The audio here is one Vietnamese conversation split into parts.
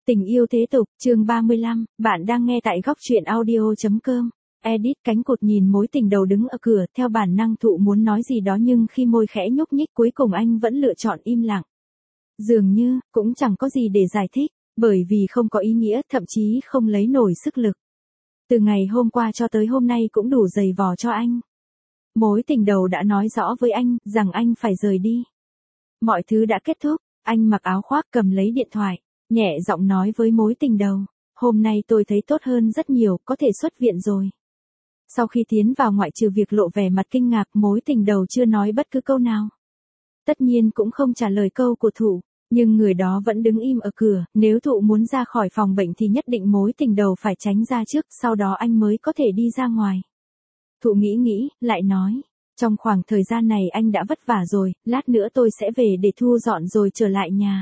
Tình yêu thế tục, chương 35, bạn đang nghe tại góc truyện audio.com. Edit cánh cụt nhìn mối tình đầu đứng ở cửa, theo bản năng Thụ muốn nói gì đó nhưng khi môi khẽ nhúc nhích cuối cùng anh vẫn lựa chọn im lặng. Dường như, cũng chẳng có gì để giải thích, bởi vì không có ý nghĩa, thậm chí không lấy nổi sức lực. Từ ngày hôm qua cho tới hôm nay cũng đủ dày vò cho anh. Mối tình đầu đã nói rõ với anh, rằng anh phải rời đi. Mọi thứ đã kết thúc, anh mặc áo khoác cầm lấy điện thoại. Nhẹ giọng nói với mối tình đầu, hôm nay tôi thấy tốt hơn rất nhiều, có thể xuất viện rồi. Sau khi tiến vào ngoại trừ việc lộ vẻ mặt kinh ngạc, mối tình đầu chưa nói bất cứ câu nào. Tất nhiên cũng không trả lời câu của Thụ, nhưng người đó vẫn đứng im ở cửa, nếu Thụ muốn ra khỏi phòng bệnh thì nhất định mối tình đầu phải tránh ra trước, sau đó anh mới có thể đi ra ngoài. Thụ nghĩ, lại nói, trong khoảng thời gian này anh đã vất vả rồi, lát nữa tôi sẽ về để thu dọn rồi trở lại nhà.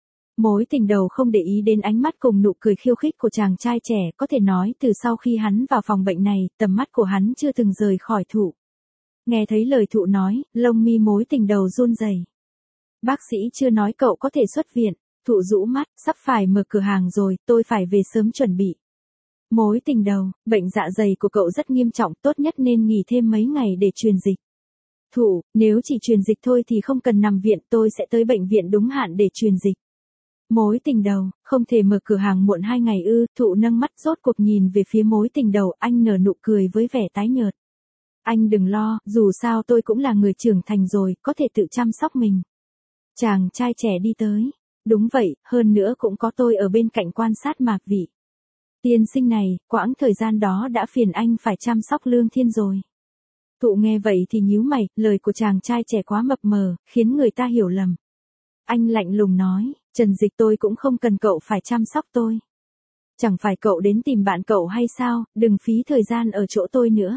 Mối tình đầu không để ý đến ánh mắt cùng nụ cười khiêu khích của chàng trai trẻ, có thể nói từ sau khi hắn vào phòng bệnh này, tầm mắt của hắn chưa từng rời khỏi Thụ. Nghe thấy lời Thụ nói, lông mi mối tình đầu run rẩy. Bác sĩ chưa nói cậu có thể xuất viện. Thụ rũ mắt, sắp phải mở cửa hàng rồi, tôi phải về sớm chuẩn bị. Mối tình đầu, bệnh dạ dày của cậu rất nghiêm trọng, tốt nhất nên nghỉ thêm mấy ngày để truyền dịch. Thụ, nếu chỉ truyền dịch thôi thì không cần nằm viện, tôi sẽ tới bệnh viện đúng hạn để truyền dịch. Mối tình đầu, không thể mở cửa hàng muộn 2 ngày ư? Thụ nâng mắt rốt cuộc nhìn về phía mối tình đầu, anh nở nụ cười với vẻ tái nhợt. Anh đừng lo, dù sao tôi cũng là người trưởng thành rồi, có thể tự chăm sóc mình. Chàng trai trẻ đi tới. Đúng vậy, hơn nữa cũng có tôi ở bên cạnh quan sát Mạc Vị. Tiên sinh này, quãng thời gian đó đã phiền anh phải chăm sóc Lương Thiên rồi. Thụ nghe vậy thì nhíu mày, lời của chàng trai trẻ quá mập mờ, khiến người ta hiểu lầm. Anh lạnh lùng nói, Trần Dịch tôi cũng không cần cậu phải chăm sóc tôi. Chẳng phải cậu đến tìm bạn cậu hay sao, đừng phí thời gian ở chỗ tôi nữa.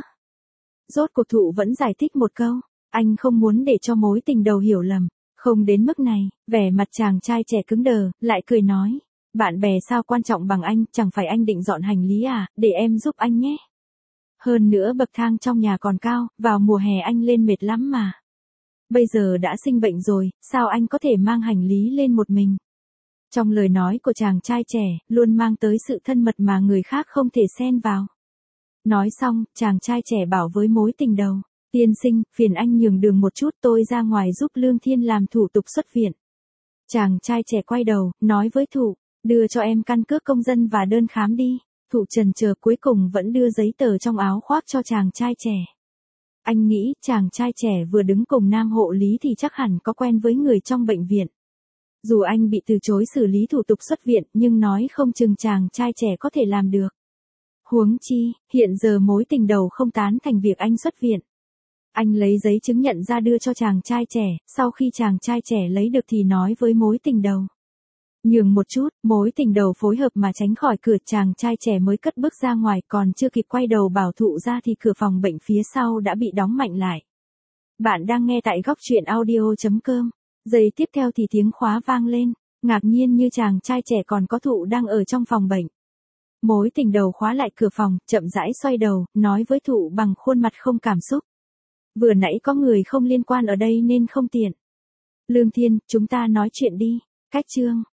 Rốt cuộc Thụ vẫn giải thích một câu, anh không muốn để cho mối tình đầu hiểu lầm. Không đến mức này, vẻ mặt chàng trai trẻ cứng đờ, lại cười nói, bạn bè sao quan trọng bằng anh, chẳng phải anh định dọn hành lý à, để em giúp anh nhé. Hơn nữa bậc thang trong nhà còn cao, vào mùa hè anh lên mệt lắm mà. Bây giờ đã sinh bệnh rồi, sao anh có thể mang hành lý lên một mình? Trong lời nói của chàng trai trẻ, luôn mang tới sự thân mật mà người khác không thể xen vào. Nói xong, chàng trai trẻ bảo với mối tình đầu, tiên sinh, phiền anh nhường đường một chút, tôi ra ngoài giúp Lương Thiên làm thủ tục xuất viện. Chàng trai trẻ quay đầu, nói với Thụ, đưa cho em căn cước công dân và đơn khám đi. Thụ chần chờ cuối cùng vẫn đưa giấy tờ trong áo khoác cho chàng trai trẻ. Anh nghĩ, chàng trai trẻ vừa đứng cùng nam hộ lý thì chắc hẳn có quen với người trong bệnh viện. Dù anh bị từ chối xử lý thủ tục xuất viện, nhưng nói không chừng chàng trai trẻ có thể làm được. Huống chi, hiện giờ mối tình đầu không tán thành việc anh xuất viện. Anh lấy giấy chứng nhận ra đưa cho chàng trai trẻ, sau khi chàng trai trẻ lấy được thì nói với mối tình đầu. Nhường một chút, mối tình đầu phối hợp mà tránh khỏi cửa, chàng trai trẻ mới cất bước ra ngoài, còn chưa kịp quay đầu bảo Thụ ra thì cửa phòng bệnh phía sau đã bị đóng mạnh lại. Bạn đang nghe tại góc truyện audio.com. Giây tiếp theo thì tiếng khóa vang lên, ngạc nhiên như chàng trai trẻ còn có Thụ đang ở trong phòng bệnh. Mối tình đầu khóa lại cửa phòng, chậm rãi xoay đầu, nói với Thụ bằng khuôn mặt không cảm xúc. Vừa nãy có người không liên quan ở đây nên không tiện. Lương Thiên, chúng ta nói chuyện đi. Cách chương